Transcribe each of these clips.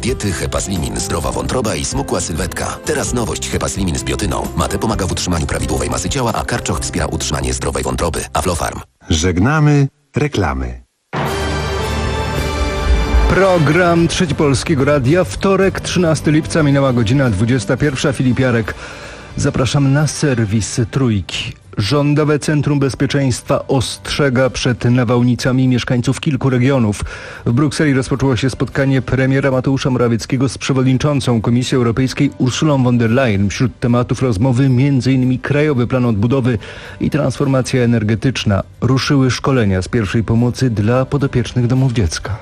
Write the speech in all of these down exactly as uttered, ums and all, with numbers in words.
diety Hepaslimin zdrowa wątroba i smukła sylwetka. Teraz nowość Hepaslimin z biotyną. Mate pomaga w utrzymaniu prawidłowej masy ciała, a karczoch wspiera utrzymanie zdrowej wątroby. Aflofarm. Żegnamy reklamy. Program Trzeci Polskiego Radia. Wtorek, trzynastego lipca, minęła godzina dwudziesta pierwsza. Filip Jarek. Zapraszam na serwis Trójki. Rządowe Centrum Bezpieczeństwa ostrzega przed nawałnicami mieszkańców kilku regionów. W Brukseli rozpoczęło się spotkanie premiera Mateusza Morawieckiego z przewodniczącą Komisji Europejskiej Ursulą von der Leyen. Wśród tematów rozmowy między innymi Krajowy Plan Odbudowy i transformacja energetyczna. Ruszyły szkolenia z pierwszej pomocy dla podopiecznych domów dziecka.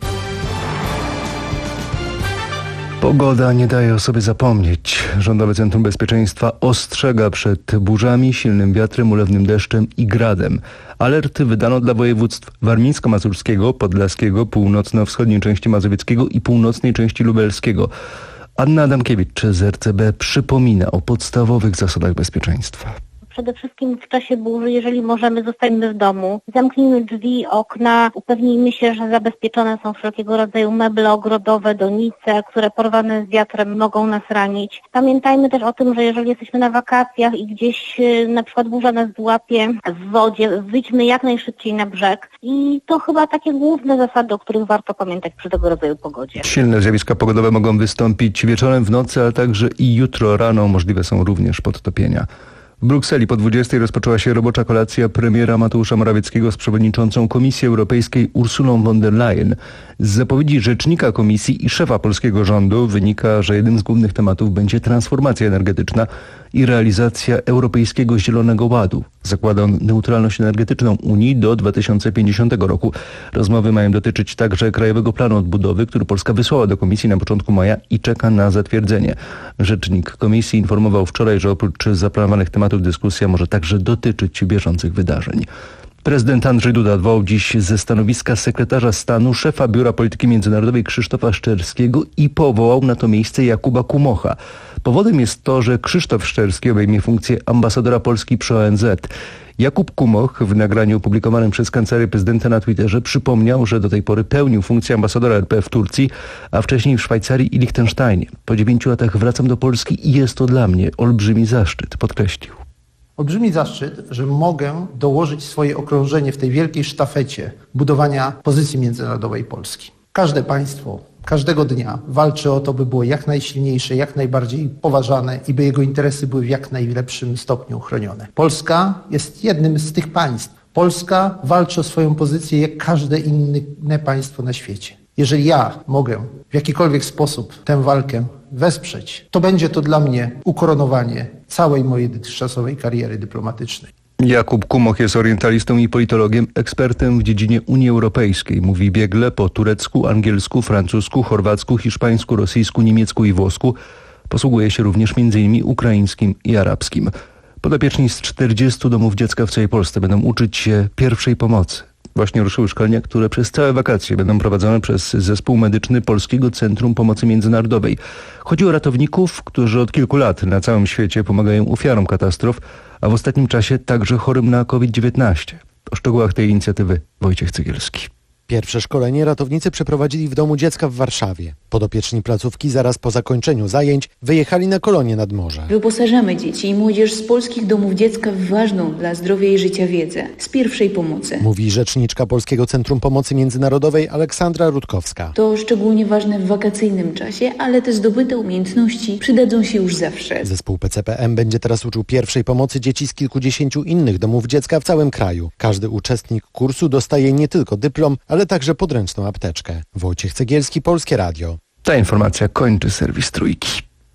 Pogoda nie daje o sobie zapomnieć. Rządowe Centrum Bezpieczeństwa ostrzega przed burzami, silnym wiatrem, ulewnym deszczem i gradem. Alerty wydano dla województw warmińsko-mazurskiego, podlaskiego, północno-wschodniej części mazowieckiego i północnej części lubelskiego. Anna Adamkiewicz z R C B przypomina o podstawowych zasadach bezpieczeństwa. Przede wszystkim w czasie burzy, jeżeli możemy, zostańmy w domu. Zamknijmy drzwi, okna, upewnijmy się, że zabezpieczone są wszelkiego rodzaju meble ogrodowe, donice, które porwane z wiatrem mogą nas ranić. Pamiętajmy też o tym, że jeżeli jesteśmy na wakacjach i gdzieś na przykład burza nas złapie w wodzie, wyjdźmy jak najszybciej na brzeg. I to chyba takie główne zasady, o których warto pamiętać przy tego rodzaju pogodzie. Silne zjawiska pogodowe mogą wystąpić wieczorem, w nocy, ale także i jutro rano. Możliwe są również podtopienia. W Brukseli po dwudziestej rozpoczęła się robocza kolacja premiera Mateusza Morawieckiego z przewodniczącą Komisji Europejskiej Ursulą von der Leyen. Z zapowiedzi rzecznika Komisji i szefa polskiego rządu wynika, że jednym z głównych tematów będzie transformacja energetyczna i realizacja Europejskiego Zielonego Ładu. Zakłada on neutralność energetyczną Unii do dwa tysiące pięćdziesiątego roku. Rozmowy mają dotyczyć także Krajowego Planu Odbudowy, który Polska wysłała do Komisji na początku maja i czeka na zatwierdzenie. Rzecznik Komisji informował wczoraj, że oprócz zaplanowanych tematów dyskusja może także dotyczyć bieżących wydarzeń. Prezydent Andrzej Duda odwołał dziś ze stanowiska sekretarza stanu szefa Biura Polityki Międzynarodowej Krzysztofa Szczerskiego i powołał na to miejsce Jakuba Kumocha. Powodem jest to, że Krzysztof Szczerski obejmie funkcję ambasadora Polski przy O N Z. Jakub Kumoch w nagraniu opublikowanym przez Kancelarię Prezydenta na Twitterze przypomniał, że do tej pory pełnił funkcję ambasadora R P w Turcji, a wcześniej w Szwajcarii i Liechtensteinie. Po dziewięciu latach wracam do Polski i jest to dla mnie olbrzymi zaszczyt, podkreślił. Olbrzymi zaszczyt, że mogę dołożyć swoje okrążenie w tej wielkiej sztafecie budowania pozycji międzynarodowej Polski. Każde państwo każdego dnia walczy o to, by było jak najsilniejsze, jak najbardziej poważane i by jego interesy były w jak najlepszym stopniu chronione. Polska jest jednym z tych państw. Polska walczy o swoją pozycję jak każde inne państwo na świecie. Jeżeli ja mogę w jakikolwiek sposób tę walkę wesprzeć, to będzie to dla mnie ukoronowanie całej mojej dotychczasowej kariery dyplomatycznej. Jakub Kumoch jest orientalistą i politologiem, ekspertem w dziedzinie Unii Europejskiej. Mówi biegle po turecku, angielsku, francusku, chorwacku, hiszpańsku, rosyjsku, niemiecku i włosku. Posługuje się również między innymi ukraińskim i arabskim. Podopieczni z czterdziestu domów dziecka w całej Polsce będą uczyć się pierwszej pomocy. Właśnie ruszyły szkolenia, które przez całe wakacje będą prowadzone przez zespół medyczny Polskiego Centrum Pomocy Międzynarodowej. Chodzi o ratowników, którzy od kilku lat na całym świecie pomagają ofiarom katastrof, a w ostatnim czasie także chorym na COVID dziewiętnaście. O szczegółach tej inicjatywy Wojciech Cegielski. Pierwsze szkolenie ratownicy przeprowadzili w domu dziecka w Warszawie. Podopieczni placówki zaraz po zakończeniu zajęć wyjechali na kolonie nad morze. Wyposażamy dzieci i młodzież z polskich domów dziecka w ważną dla zdrowia i życia wiedzę z pierwszej pomocy. Mówi rzeczniczka Polskiego Centrum Pomocy Międzynarodowej Aleksandra Rutkowska. To szczególnie ważne w wakacyjnym czasie, ale te zdobyte umiejętności przydadzą się już zawsze. Zespół P C P M będzie teraz uczył pierwszej pomocy dzieci z kilkudziesięciu innych domów dziecka w całym kraju. Każdy uczestnik kursu dostaje nie tylko dyplom, ale także podręczną apteczkę. Wojciech Cegielski, Polskie Radio. Ta informacja kończy serwis Trójki.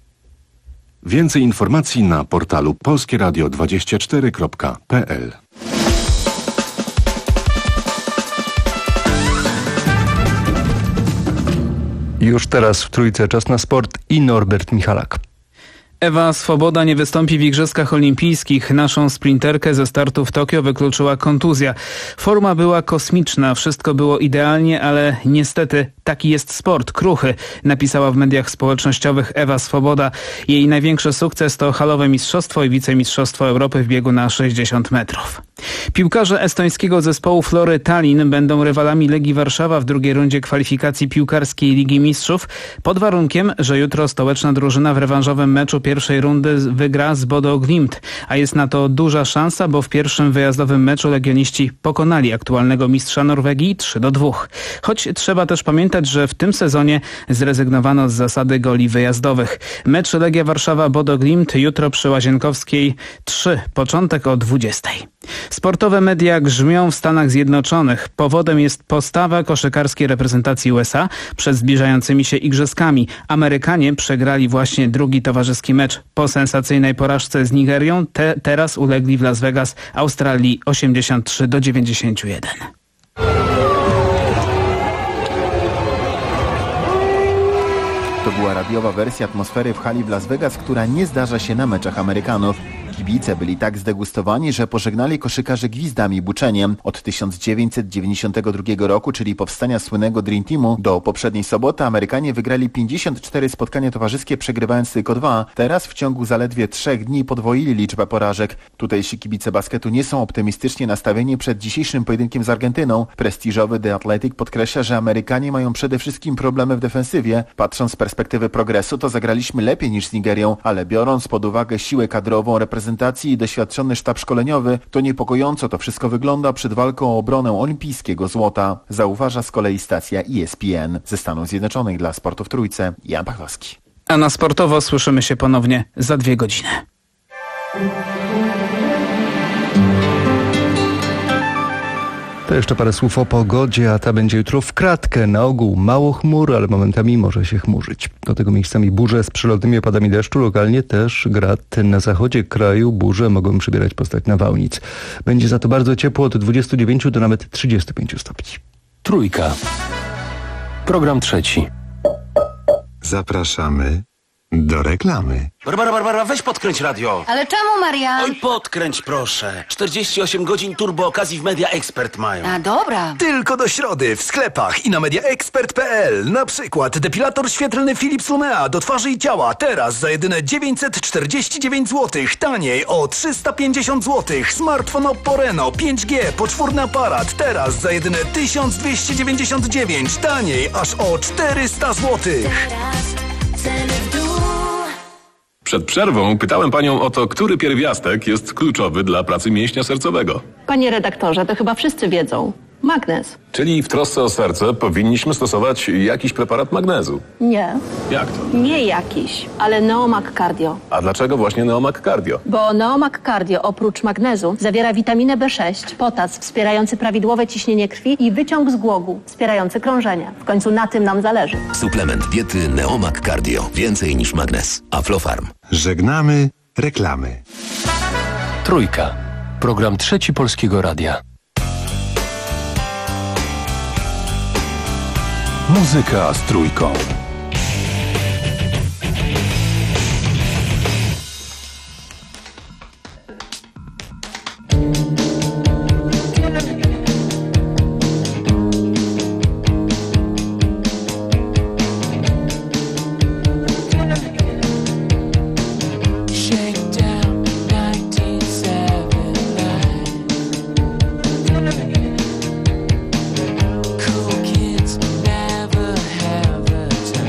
Więcej informacji na portalu polskieradio dwadzieścia cztery kropka p l. Już teraz w Trójce czas na sport i Norbert Michalak. Ewa Swoboda nie wystąpi w Igrzyskach Olimpijskich. Naszą sprinterkę ze startu w Tokio wykluczyła kontuzja. Forma była kosmiczna, wszystko było idealnie, ale niestety taki jest sport, kruchy, napisała w mediach społecznościowych Ewa Swoboda. Jej największy sukces to halowe mistrzostwo i wicemistrzostwo Europy w biegu na sześćdziesiąt metrów. Piłkarze estońskiego zespołu Flory Tallinn będą rywalami Legii Warszawa w drugiej rundzie kwalifikacji piłkarskiej Ligi Mistrzów pod warunkiem, że jutro stołeczna drużyna w rewanżowym meczu pierwszej rundy wygra z Bodo Glimt, a jest na to duża szansa, bo w pierwszym wyjazdowym meczu legioniści pokonali aktualnego mistrza Norwegii trzy do dwóch. Choć trzeba też pamiętać, że w tym sezonie zrezygnowano z zasady goli wyjazdowych. Mecz Legia Warszawa-Bodo Glimt jutro przy Łazienkowskiej trzy, początek o dwudziestej. Sportowe media grzmią w Stanach Zjednoczonych. Powodem jest postawa koszykarskiej reprezentacji U S A przed zbliżającymi się igrzyskami. Amerykanie przegrali właśnie drugi towarzyski mecz. Po sensacyjnej porażce z Nigerią te, teraz ulegli w Las Vegas Australii osiemdziesiąt trzy do dziewięćdziesięciu jeden. To była radiowa wersja atmosfery w hali w Las Vegas, która nie zdarza się na meczach Amerykanów. Kibice byli tak zdegustowani, że pożegnali koszykarzy gwizdami i buczeniem. Od tysiąc dziewięćset dziewięćdziesiątego drugiego roku, czyli powstania słynnego Dream Teamu, do poprzedniej soboty Amerykanie wygrali pięćdziesiąt cztery spotkania towarzyskie, przegrywając tylko dwa. Teraz w ciągu zaledwie trzech dni podwoili liczbę porażek. Tutejsi kibice basketu nie są optymistycznie nastawieni przed dzisiejszym pojedynkiem z Argentyną. Prestiżowy The Athletic podkreśla, że Amerykanie mają przede wszystkim problemy w defensywie. Patrząc z perspektywy progresu, to zagraliśmy lepiej niż z Nigerią, ale biorąc pod uwagę siłę kadrową reprezentacji i doświadczony sztab szkoleniowy, to niepokojąco to wszystko wygląda przed walką o obronę olimpijskiego złota, zauważa z kolei stacja E S P N. Ze Stanów Zjednoczonych dla Sportu w Trójce, Jan Pawłowski. A na sportowo słyszymy się ponownie za dwie godziny. To jeszcze parę słów o pogodzie, a ta będzie jutro w kratkę. Na ogół mało chmur, ale momentami może się chmurzyć. Do tego miejscami burze z przelotnymi opadami deszczu, lokalnie też grad. Na zachodzie kraju burze mogą przybierać postać nawałnic. Będzie za to bardzo ciepło, od dwudziestu dziewięciu do nawet trzydziestu pięciu stopni. Trójka. Program trzeci. Zapraszamy do reklamy. Barbara, Barbara, weź podkręć radio. Ale czemu, Marian? Oj, podkręć proszę. czterdzieści osiem godzin turbo okazji w Media Expert mają. A dobra. Tylko do środy w sklepach i na mediaexpert kropka p l. Na przykład depilator świetlny Philips Lumea do twarzy i ciała teraz za jedyne dziewięćset czterdzieści dziewięć złotych. Taniej o trzysta pięćdziesiąt złotych. Smartfon Oppo Reno pięć G, poczwórny aparat teraz za jedyne tysiąc dwieście dziewięćdziesiąt dziewięć. Taniej aż o czterysta złotych. Przed przerwą pytałem panią o to, który pierwiastek jest kluczowy dla pracy mięśnia sercowego. Panie redaktorze, to chyba wszyscy wiedzą. Magnez. Czyli w trosce o serce powinniśmy stosować jakiś preparat magnezu. Nie. Jak to? Nie jakiś, ale Neomag Cardio. A dlaczego właśnie Neomag Cardio? Bo Neomag Cardio oprócz magnezu zawiera witaminę B sześć, potas wspierający prawidłowe ciśnienie krwi i wyciąg z głogu wspierający krążenie. W końcu na tym nam zależy. Suplement diety Neomag Cardio. Więcej niż magnez. Aflofarm. Żegnamy reklamy. Trójka. Program trzeci Polskiego Radia. Muzyka z trójką. Cool kids never have a time.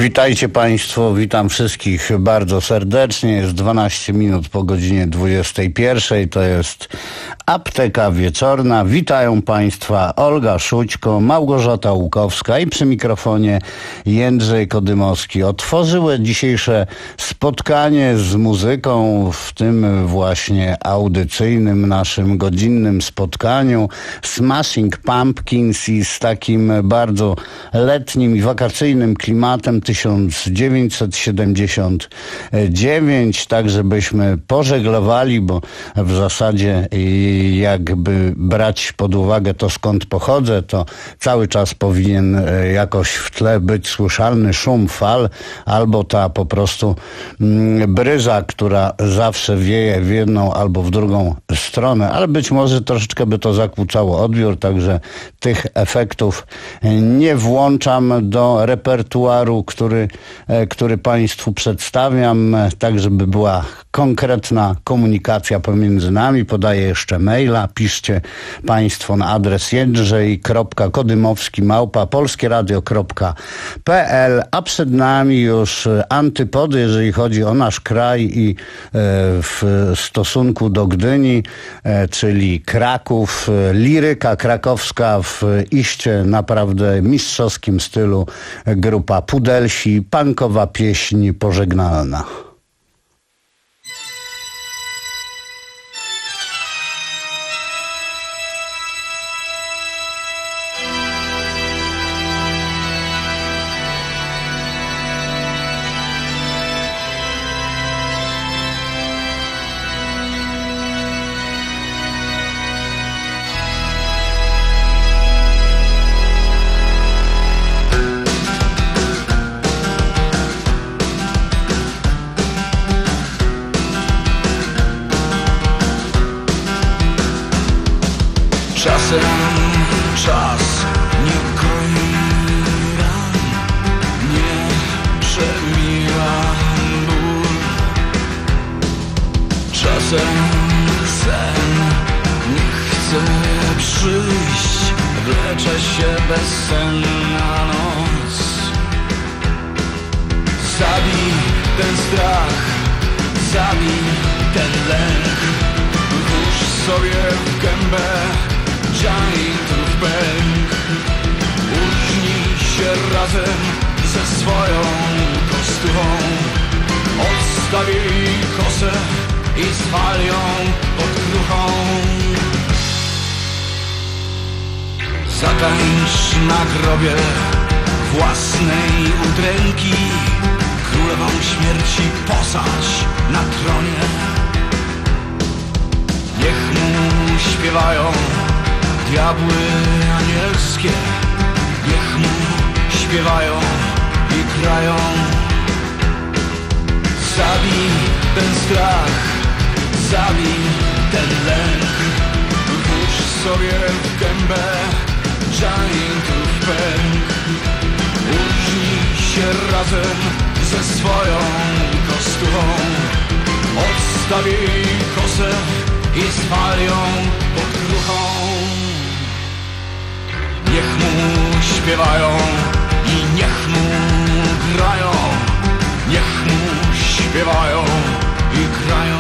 Witajcie Państwo, witam wszystkich bardzo serdecznie. Jest dwanaście minut po godzinie dwudziestej pierwszej. To jest Apteka Wieczorna. Witają Państwa Olga Szućko, Małgorzata Łukowska i przy mikrofonie Jędrzej Kodymowski. Otworzyły dzisiejsze spotkanie z muzyką w tym właśnie audycyjnym naszym godzinnym spotkaniu Smashing Pumpkins i z takim bardzo letnim i wakacyjnym klimatem tysiąc dziewięćset siedemdziesiąt dziewięć, tak żebyśmy pożeglowali, bo w zasadzie jakby brać pod uwagę to, skąd pochodzę, to cały czas powinien jakoś w tle być słyszalny szum fal, albo ta po prostu bryza, która zawsze wieje w jedną albo w drugą stronę, ale być może troszeczkę by to zakłócało odbiór, także tych efektów nie włączam do repertuaru, który, który Państwu przedstawiam, tak żeby była konkretna komunikacja pomiędzy nami. Podaję jeszcze maila. Piszcie Państwo na adres jędrzej kropka kodymowski małpa polskieradio kropka p l, a przed nami już antypody, jeżeli chodzi o nasz kraj i w stosunku do Gdyni, czyli Kraków, liryka krakowska w iście naprawdę mistrzowskim stylu, grupa Pudelsi, punkowa pieśń pożegnalna. Czas nie goi ran, nie przemija ból. Czasem sen nie chce przyjść, wlecze się bezsenna noc. Zabij ten strach, zabij ten lęk, włóż sobie w gębę giantów pęk. Uśnij się razem ze swoją kostuchą, odstaw jej kosę i zwal ją pod kruchą. Zatańcz na grobie własnej udręki, królową śmierci posadź na tronie. Niech mu śpiewają diabły anielskie, niech mu śpiewają i grają. Zabij ten strach, zabij ten lęk, włóż sobie w gębę giantów pęk. Użnij się razem ze swoją kostuchą, odstaw jej kosę i zwal ją pod kruchą. Niech mu śpiewają i niech mu grają, niech mu śpiewają i grają.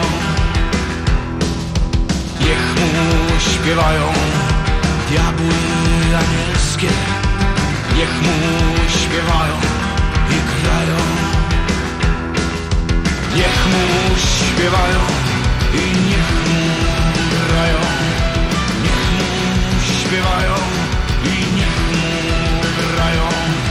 Niech mu śpiewają diabły anielskie, niech mu śpiewają i grają. Niech mu śpiewają i niech mu grają, niech mu śpiewają i niech mu grają.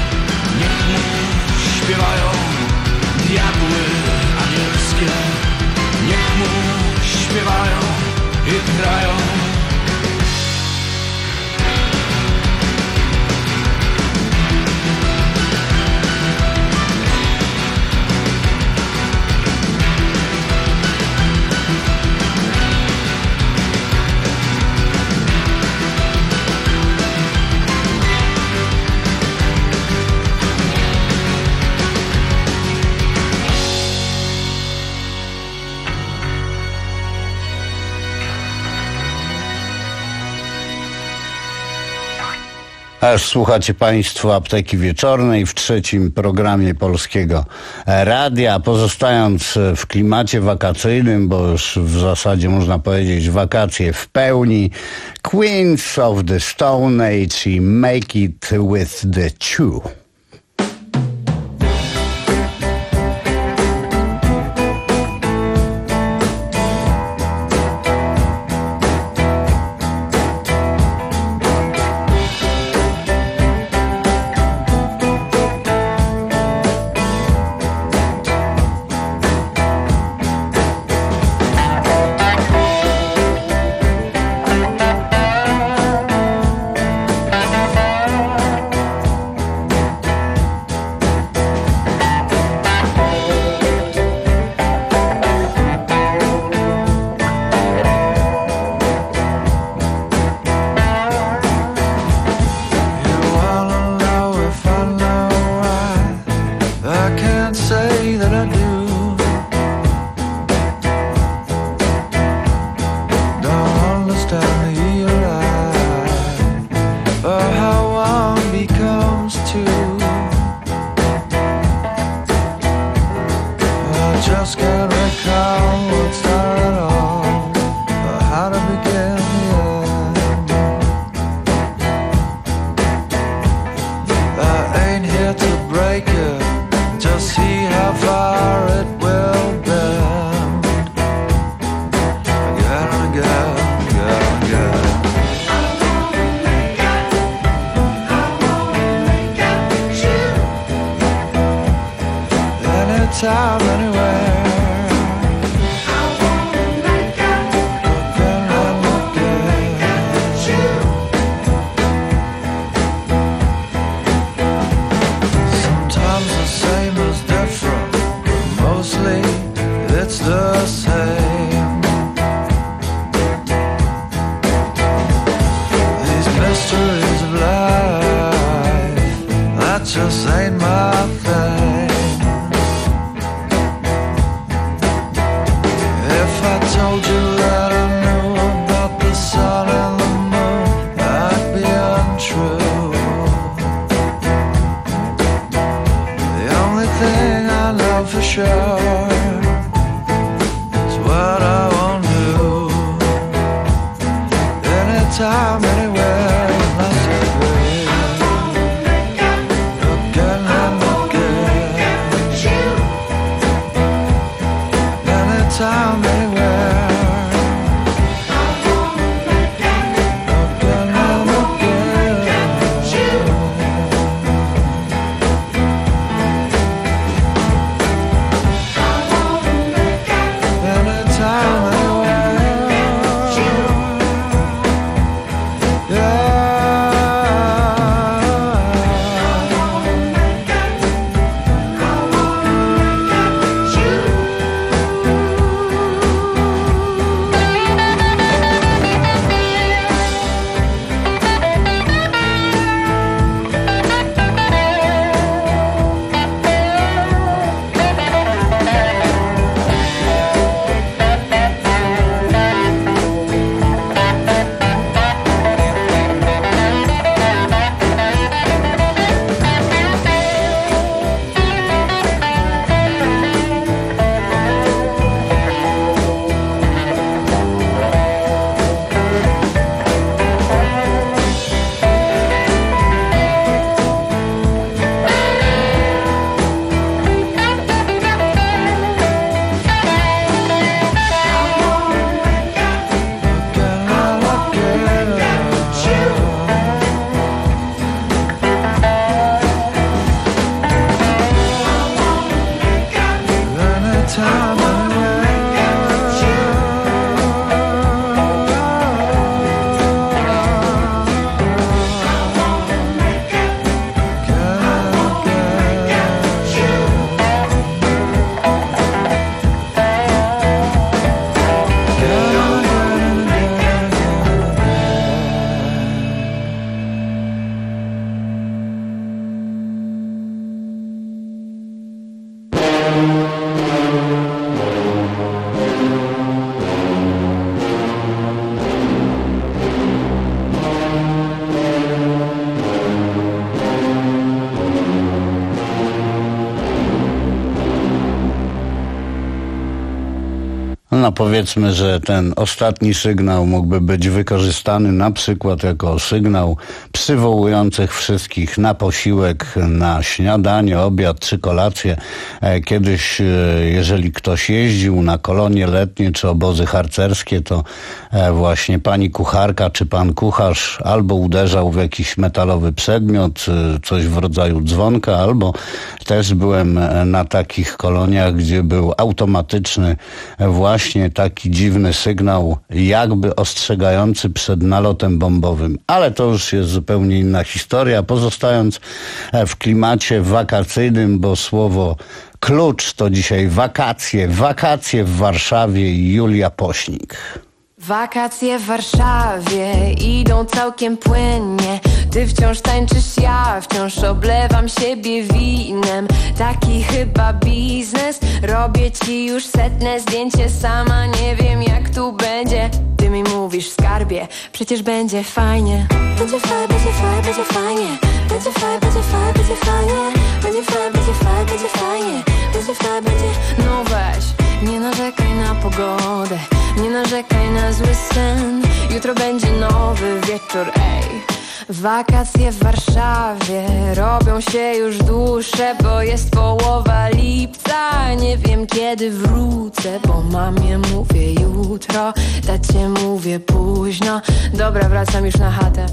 Aż słuchacie Państwo Apteki Wieczornej w trzecim programie Polskiego Radia. Pozostając w klimacie wakacyjnym, bo już w zasadzie można powiedzieć wakacje w pełni, Queens of the Stone Age i Make It With The Chew. Time anywhere. Sometimes the same is different, but mostly it's the same. These mysteries of life, that just ain't my thing. Told you that I knew about the sun and the moon, that'd be untrue. The only thing I know for sure is what I won't do. Anytime, anywhere, that's a great. Again and again. Anytime, anywhere. no powiedzmy, że ten ostatni sygnał mógłby być wykorzystany na przykład jako sygnał przywołujący wszystkich na posiłek, na śniadanie, obiad czy kolację. Kiedyś, jeżeli ktoś jeździł na kolonie letnie czy obozy harcerskie, to właśnie pani kucharka czy pan kucharz albo uderzał w jakiś metalowy przedmiot, coś w rodzaju dzwonka, albo też byłem na takich koloniach, gdzie był automatyczny właśnie taki dziwny sygnał, jakby ostrzegający przed nalotem bombowym. Ale to już jest zupełnie inna historia. Pozostając w klimacie wakacyjnym, bo słowo klucz to dzisiaj wakacje. Wakacje w Warszawie i Julia Pośnik. Wakacje w Warszawie idą całkiem płynnie. Ty wciąż tańczysz, ja wciąż oblewam siebie winem. Taki chyba biznes. Robię ci już setne zdjęcie. Sama nie wiem jak tu będzie. Ty mi mówisz w skarbie, przecież będzie fajnie. Będzie fajnie, będzie fajnie, będzie fajnie. Będzie fajnie, będzie fajnie, będzie fajnie. Będzie fajnie, będzie fajnie, będzie fajnie. Będzie fajnie, będzie... No weź, nie narzekaj na pogodę. Nie narzekaj na zły sen. Jutro będzie nowy wieczór, ej. Wakacje w Warszawie robią się już dłuższe, bo jest połowa lipca. Nie wiem kiedy wrócę, bo mamie mówię jutro, tacie mówię późno. Dobra, wracam już na chatę,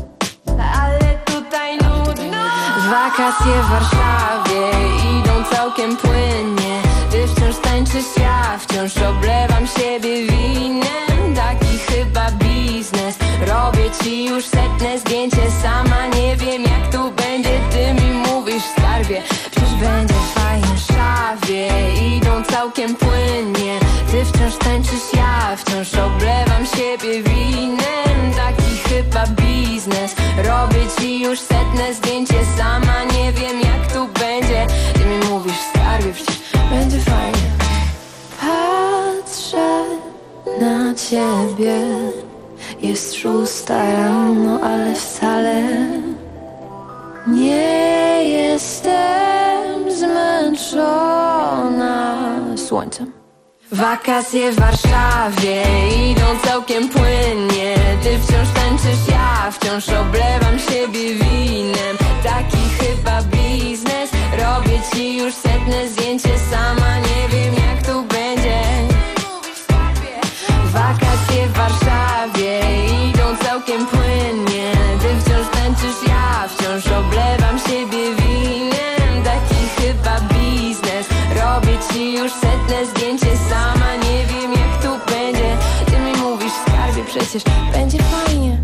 ale tutaj nudno. Wakacje w Warszawie idą całkiem płynnie. Ty wciąż tańczysz, ja wciąż oblewam siebie winem. Taki chyba biznes. Robię ci już setne zdjęcie. Sama nie wiem jak tu będzie. Ty mi mówisz w skarbie, przecież będzie fajnie. Szawie idą całkiem płynnie. Ty wciąż tańczysz, ja wciąż oblewam siebie winem. Taki chyba biznes. Robię ci już setne zdjęcie. Sama nie wiem jak tu będzie. Ty mi mówisz w skarbie, przecież będzie fajnie. Patrzę na ciebie. Jest szósta rano, ale wcale nie jestem zmęczona słońcem. Wakacje w Warszawie idą całkiem płynnie. Ty wciąż tańczysz, ja wciąż oblewam siebie winem. Taki chyba biznes. Robię ci już setne zdjęcie. Sama nie wiem jak tu będzie. Wakacje w Warszawie idą całkiem płynnie. Ty wciąż tańczysz, ja wciąż oblewam siebie winem. Taki chyba biznes. Robię ci już setne zdjęcie. Sama nie wiem jak tu będzie. Ty mi mówisz w skarbie, przecież będzie fajnie.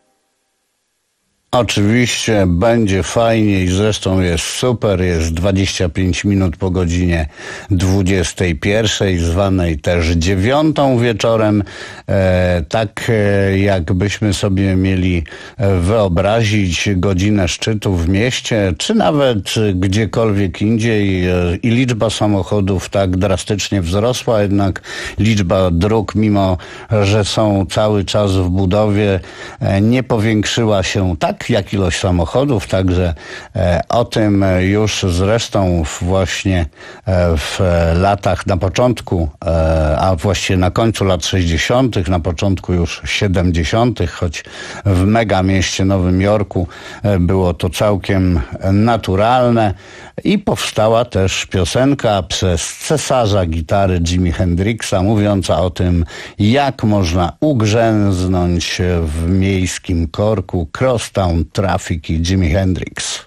Oczywiście będzie fajnie i zresztą jest super. Jest dwadzieścia pięć minut po godzinie dwudziestej pierwszej, zwanej też dziewiątą wieczorem. E, tak e, jakbyśmy sobie mieli wyobrazić godzinę szczytu w mieście, czy nawet gdziekolwiek indziej e, i liczba samochodów tak drastycznie wzrosła, jednak liczba dróg, mimo że są cały czas w budowie, e, nie powiększyła się tak jak ilość samochodów, także e, o tym już zresztą właśnie e, w latach na początku, e, a właściwie na końcu lat sześćdziesiątych, na początku już siedemdziesiątych, choć w megamieście Nowym Jorku e, było to całkiem naturalne i powstała też piosenka przez cesarza gitary Jimi Hendrixa mówiąca o tym, jak można ugrzęznąć w miejskim korku. Crosstown Traffic i Jimi Hendrix.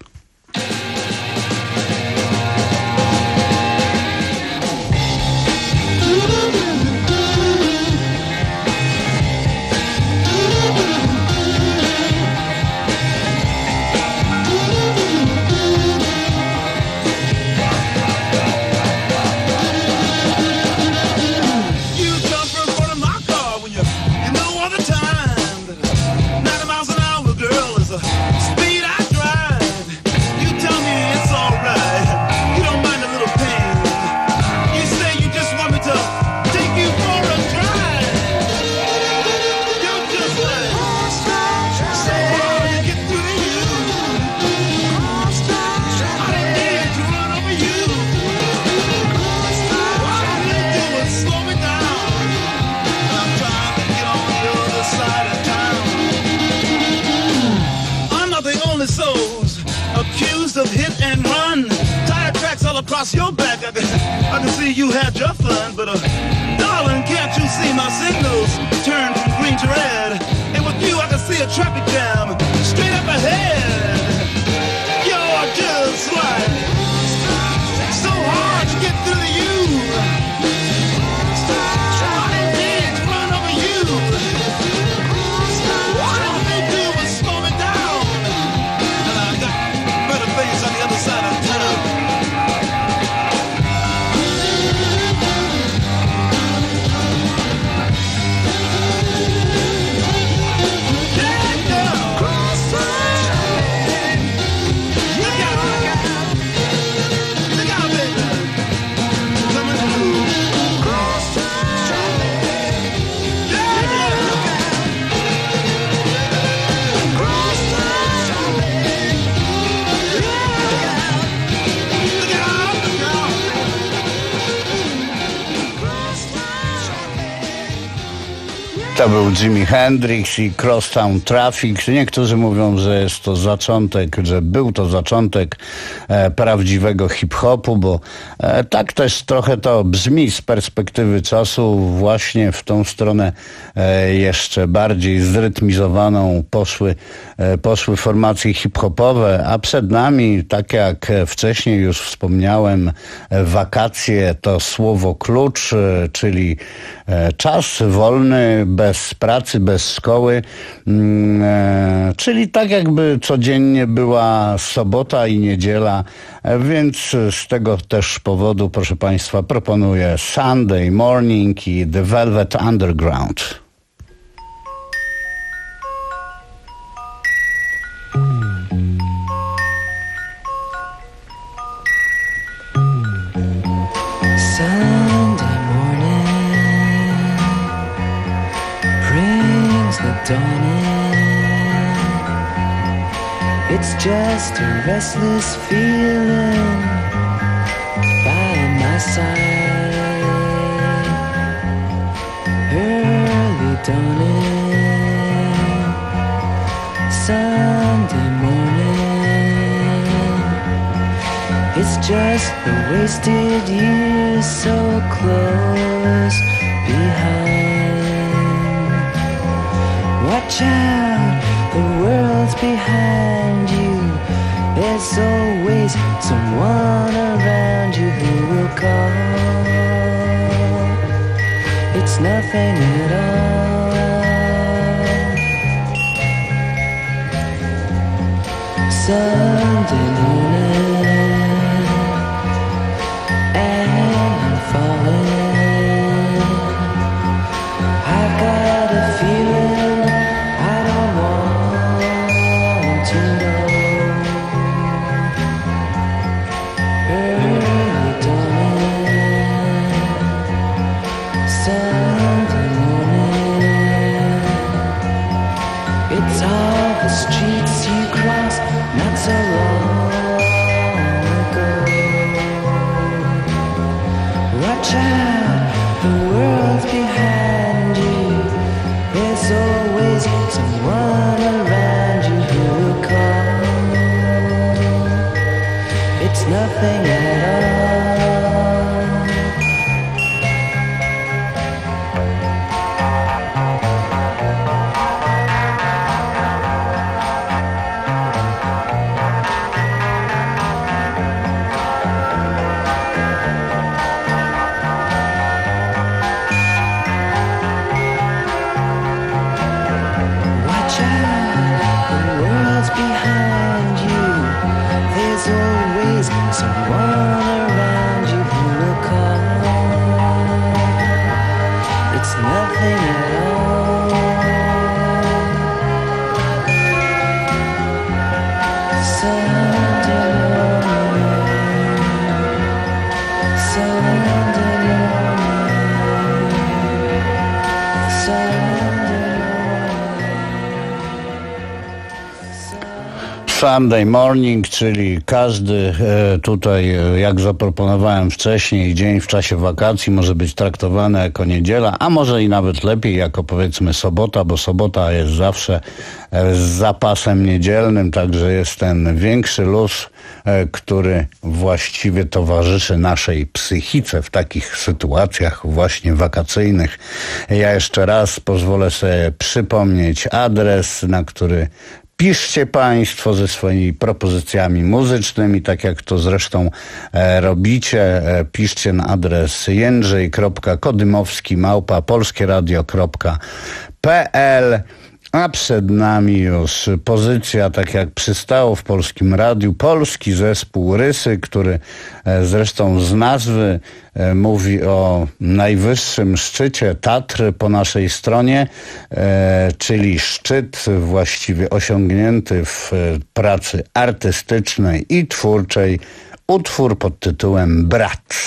Speed I drive. all across your back. I can, I can see you had your fun, but uh, darling, can't you see my signals turn from green to red? And with you, I can see a traffic jam straight up ahead. You're just like so hard to get through to you. Trying to run over you. All they do is slow me down, and I got better things on the other side of town. To był Jimi Hendrix i Crosstown Traffic. Niektórzy mówią, że jest to zaczątek, że był to zaczątek e, prawdziwego hip-hopu, bo e, tak też trochę to brzmi z perspektywy czasu. Właśnie w tą stronę e, jeszcze bardziej zrytmizowaną poszły, e, poszły formacje hip-hopowe, a przed nami, tak jak wcześniej już wspomniałem, e, wakacje to słowo klucz, e, czyli e, czas wolny, bez bez pracy, bez szkoły, e, czyli tak jakby codziennie była sobota i niedziela, e, więc z tego też powodu, proszę Państwa, proponuję Sunday Morning i The Velvet Underground. It's just a restless feeling by my side. Early dawning, Sunday morning. It's just the wasted years so close behind. Watch out, the world's behind you. There's always someone around you who will call. It's nothing at all. Sunday morning, and I'm falling. I've got a feeling I don't want to know. Early dawning, Sunday morning. It's all the streets you cross, not so Sunday morning, czyli każdy tutaj, jak zaproponowałem wcześniej, dzień w czasie wakacji może być traktowany jako niedziela, a może i nawet lepiej jako powiedzmy sobota, bo sobota jest zawsze z zapasem niedzielnym, także jest ten większy luz, który właściwie towarzyszy naszej psychice w takich sytuacjach właśnie wakacyjnych. Ja jeszcze raz pozwolę sobie przypomnieć adres, na który piszcie Państwo ze swoimi propozycjami muzycznymi, tak jak to zresztą e, robicie. E, piszcie na adres jędrzej kropka kodymowski małpa polskieradio kropka p l. A przed nami już pozycja, tak jak przystało w Polskim Radiu, polski zespół Rysy, który e, zresztą z nazwy e, mówi o najwyższym szczycie Tatry po naszej stronie, e, czyli szczyt właściwie osiągnięty w e, pracy artystycznej i twórczej, utwór pod tytułem Brat.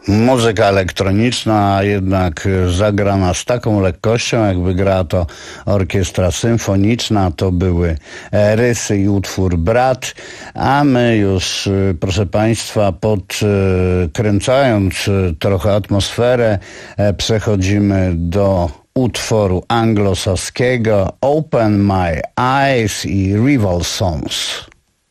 Muzyka elektroniczna, jednak zagrana z taką lekkością, jakby grała to orkiestra symfoniczna. To były Rysy i utwór Brat, a my już, proszę Państwa, podkręcając trochę atmosferę, przechodzimy do utworu anglosaskiego Open My Eyes i Rival Sons.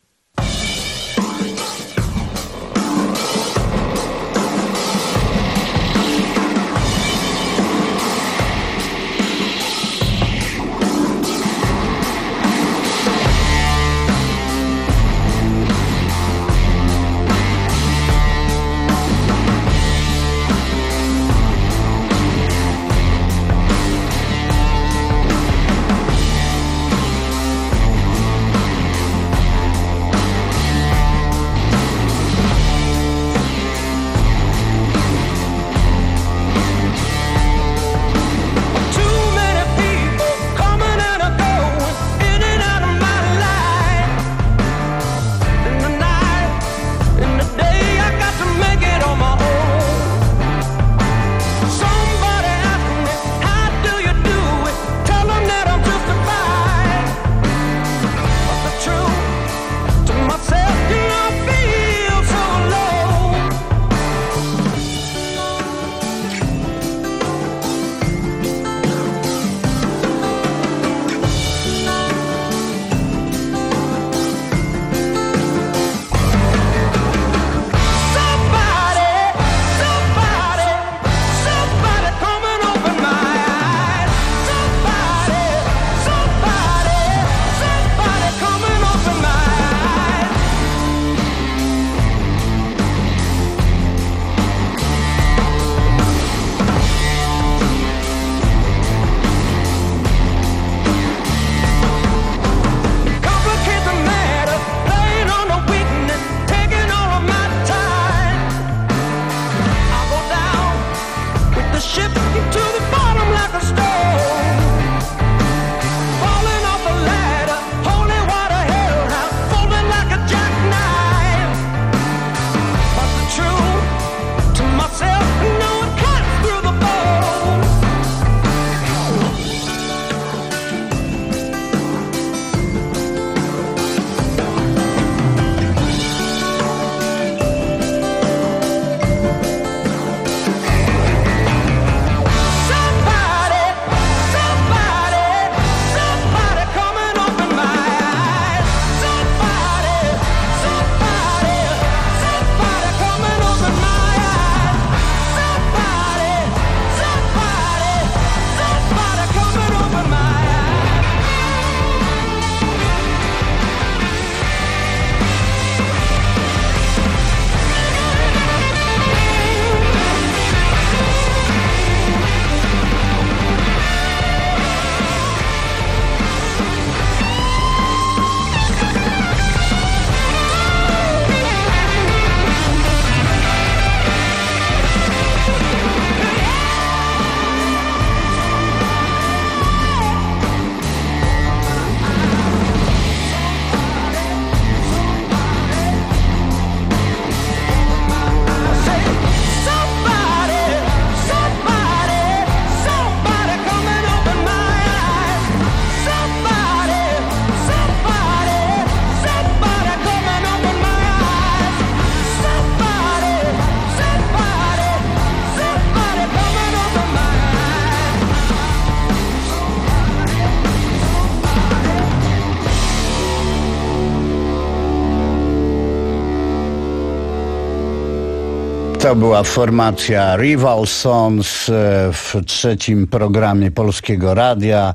To była formacja Rival Sons w trzecim programie Polskiego Radia.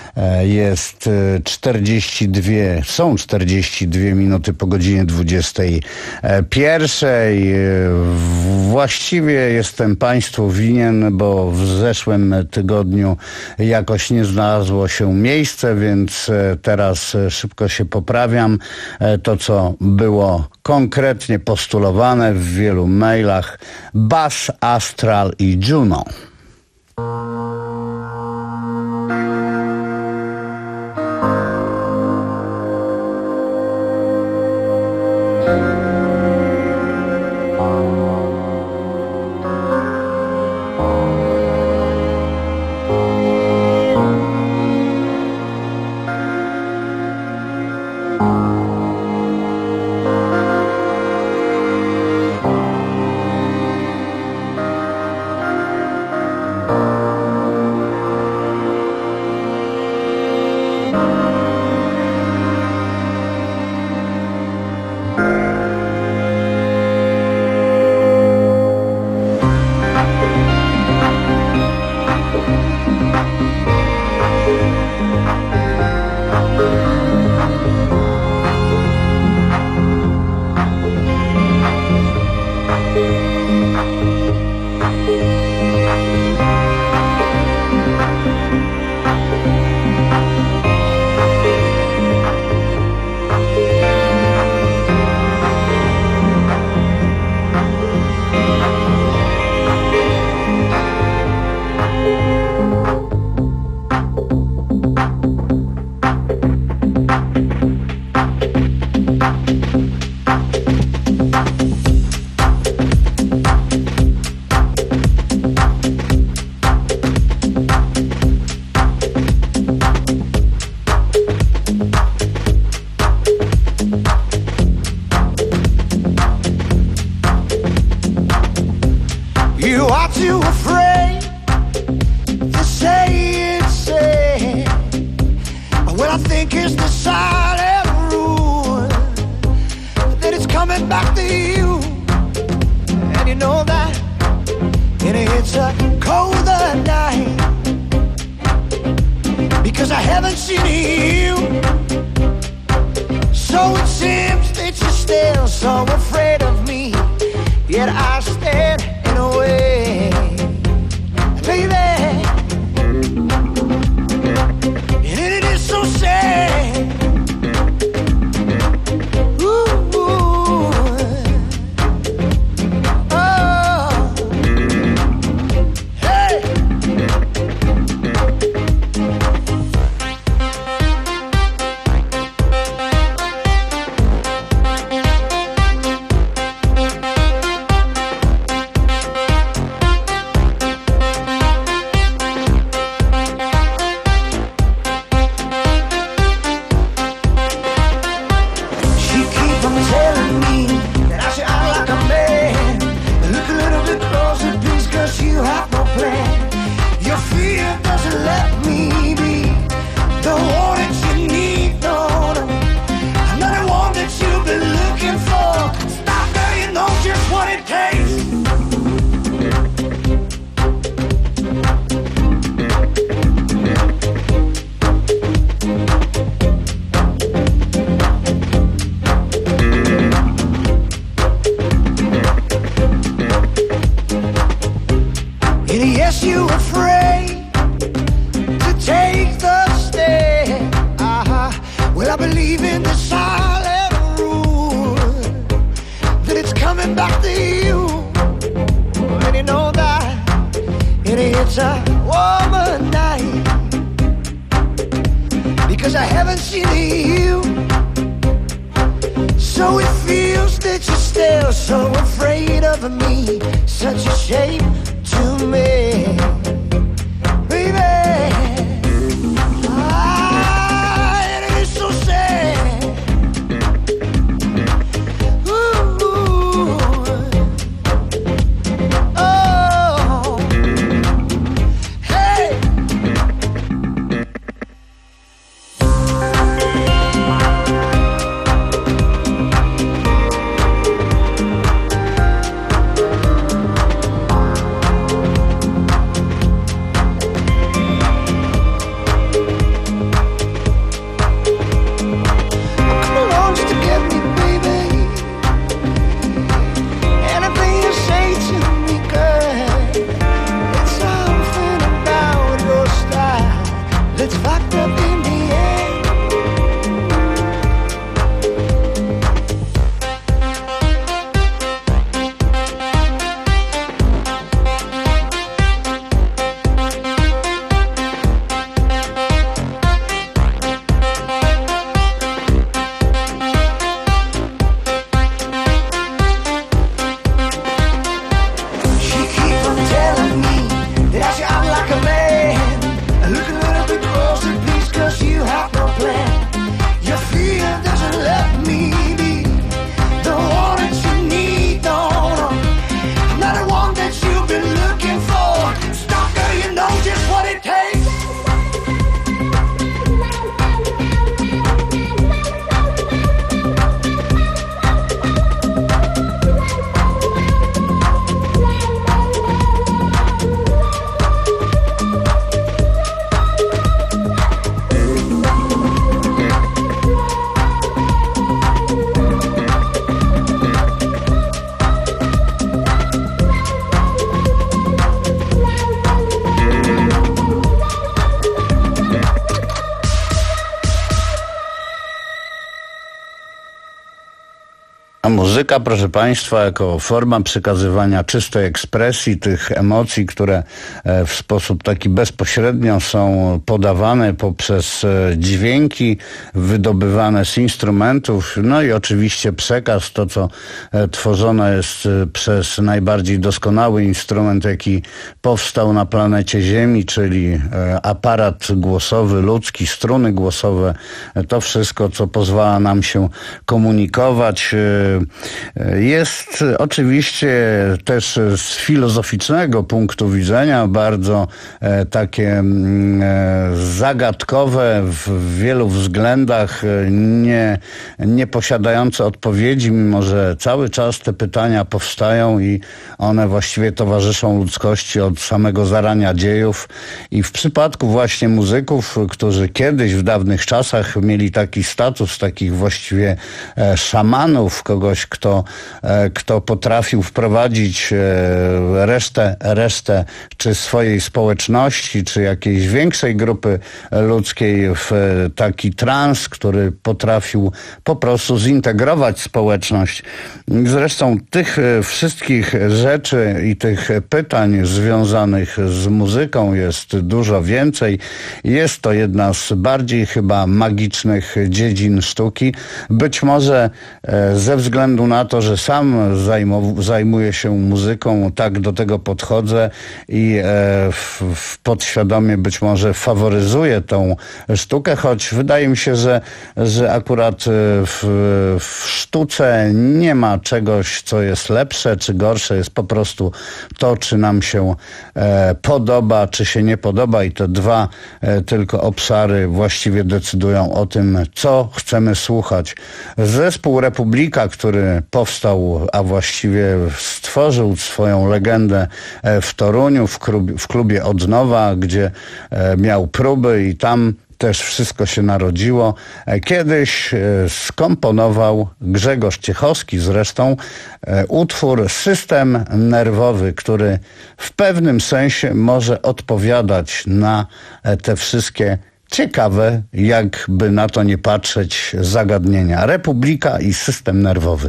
Jest czterdzieści dwie, są czterdzieści dwie minuty po godzinie dwudziestej pierwszej. Właściwie jestem Państwu winien, bo w zeszłym tygodniu jakoś nie znalazło się miejsce, więc teraz szybko się poprawiam. To, co było konkretnie postulowane w wielu mailach: Bass, Astral i Juno. A muzyka, proszę Państwa, jako forma przekazywania czystej ekspresji tych emocji, które w sposób taki bezpośrednio są podawane poprzez dźwięki wydobywane z instrumentów, no i oczywiście przekaz, to co tworzone jest przez najbardziej doskonały instrument, jaki powstał na planecie Ziemi, czyli aparat głosowy ludzki, struny głosowe, to wszystko, co pozwala nam się komunikować. Jest oczywiście też z filozoficznego punktu widzenia bardzo e, takie e, zagadkowe w wielu względach, nie, nie posiadające odpowiedzi, mimo że cały czas te pytania powstają i one właściwie towarzyszą ludzkości od samego zarania dziejów. I w przypadku właśnie muzyków, którzy kiedyś w dawnych czasach mieli taki status, takich właściwie e, szamanów, kogoś, kto, kto potrafił wprowadzić resztę, resztę czy swojej społeczności, czy jakiejś większej grupy ludzkiej w taki trans, który potrafił po prostu zintegrować społeczność. Zresztą tych wszystkich rzeczy i tych pytań związanych z muzyką jest dużo więcej. Jest to jedna z bardziej chyba magicznych dziedzin sztuki. Być może ze względu na to, że sam zajmow- zajmuję się muzyką, tak do tego podchodzę i e, w, w podświadomie być może faworyzuję tą sztukę, choć wydaje mi się, że, że akurat w, w sztuce nie ma czegoś, co jest lepsze czy gorsze, jest po prostu to, czy nam się e, podoba, czy się nie podoba i te dwa e, tylko obszary właściwie decydują o tym, co chcemy słuchać. Zespół Republika, który powstał, a właściwie stworzył swoją legendę w Toruniu, w klubie, w klubie Od Nowa, gdzie miał próby i tam też wszystko się narodziło. Kiedyś skomponował Grzegorz Ciechowski zresztą utwór System Nerwowy, który w pewnym sensie może odpowiadać na te wszystkie ciekawe, jakby na to nie patrzeć, zagadnienia. Republika i System Nerwowy.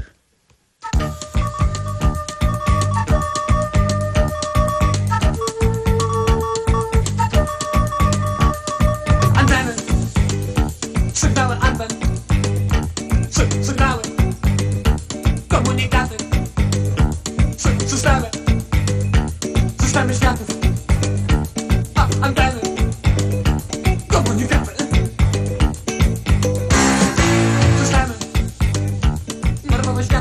Anteny, sygnały anten, sy- sygnały, komunikaty, sy- systemy, systemy światów, a anteny, komunikaty, systemy, nerwowe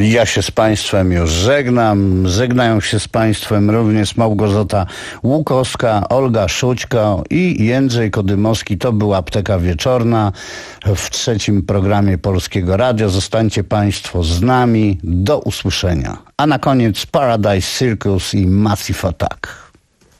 Ja się z Państwem już żegnam. Żegnają się z Państwem również Małgorzata Łukowska, Olga Szućko i Jędrzej Kodymowski. To była Apteka Wieczorna w trzecim programie Polskiego Radia. Zostańcie Państwo z nami. Do usłyszenia. A na koniec Paradise Circus i Massive Attack.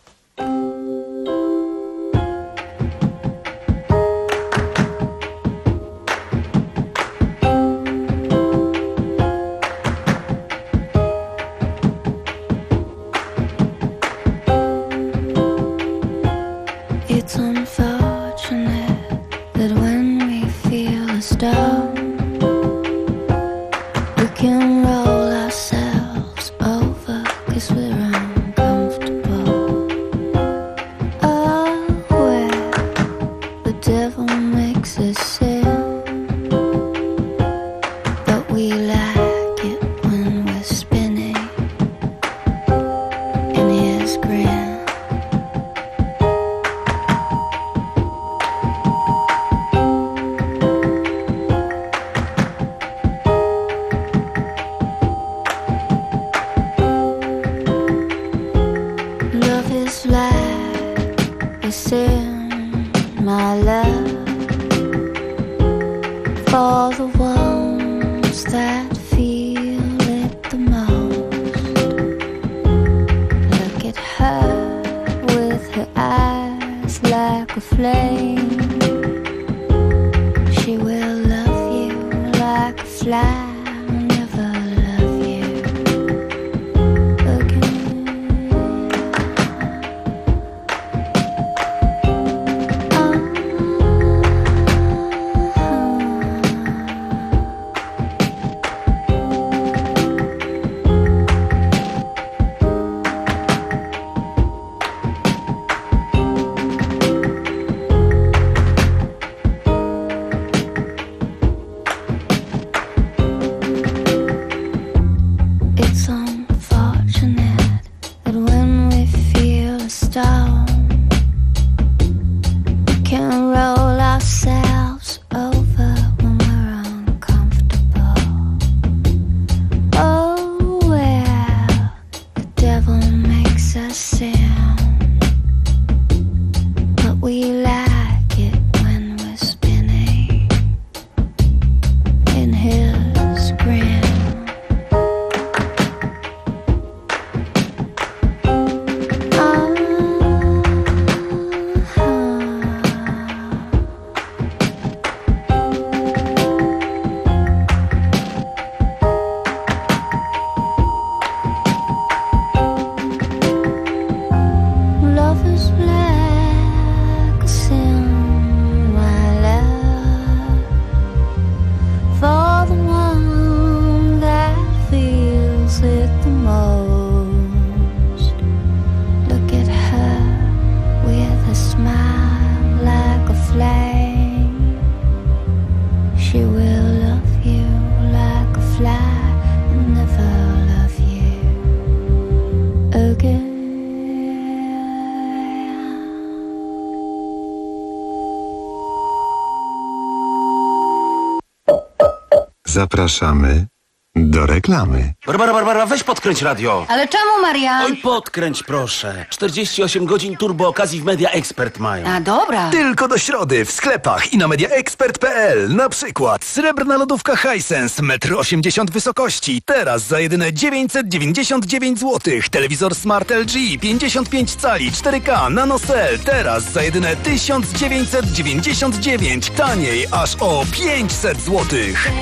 Zapraszamy do reklamy. Barbara, Barbara, weź podkręć radio. Ale czemu, Marian? Oj, podkręć proszę. czterdzieści osiem godzin turbo okazji w Media Expert mają. A dobra. Tylko do środy w sklepach i na media expert kropka p l. Na przykład srebrna lodówka Hisense, metr osiemdziesiąt wysokości. Teraz za jedyne dziewięćset dziewięćdziesiąt dziewięć złotych. Telewizor Smart L G pięćdziesiąt pięć cali cztery K NanoCell. Teraz za jedyne tysiąc dziewięćset dziewięćdziesiąt dziewięć. Taniej aż o pięćset złotych.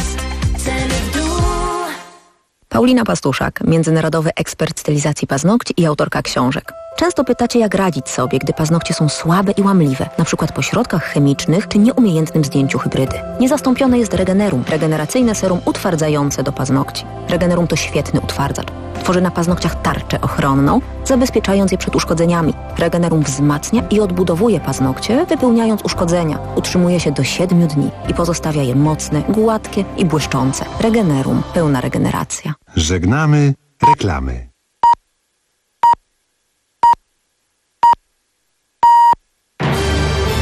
Ceny w dół. Paulina Pastuszak, międzynarodowy ekspert stylizacji paznokci i autorka książek. Często pytacie, jak radzić sobie, gdy paznokcie są słabe i łamliwe, na przykład po środkach chemicznych czy nieumiejętnym zdjęciu hybrydy. Niezastąpione jest Regenerum, regeneracyjne serum utwardzające do paznokci. Regenerum to świetny utwardzacz. Tworzy na paznokciach tarczę ochronną, zabezpieczając je przed uszkodzeniami. Regenerum wzmacnia i odbudowuje paznokcie, wypełniając uszkodzenia. Utrzymuje się do siedmiu dni i pozostawia je mocne, gładkie i błyszczące. Regenerum. Pełna regeneracja. Żegnamy reklamy.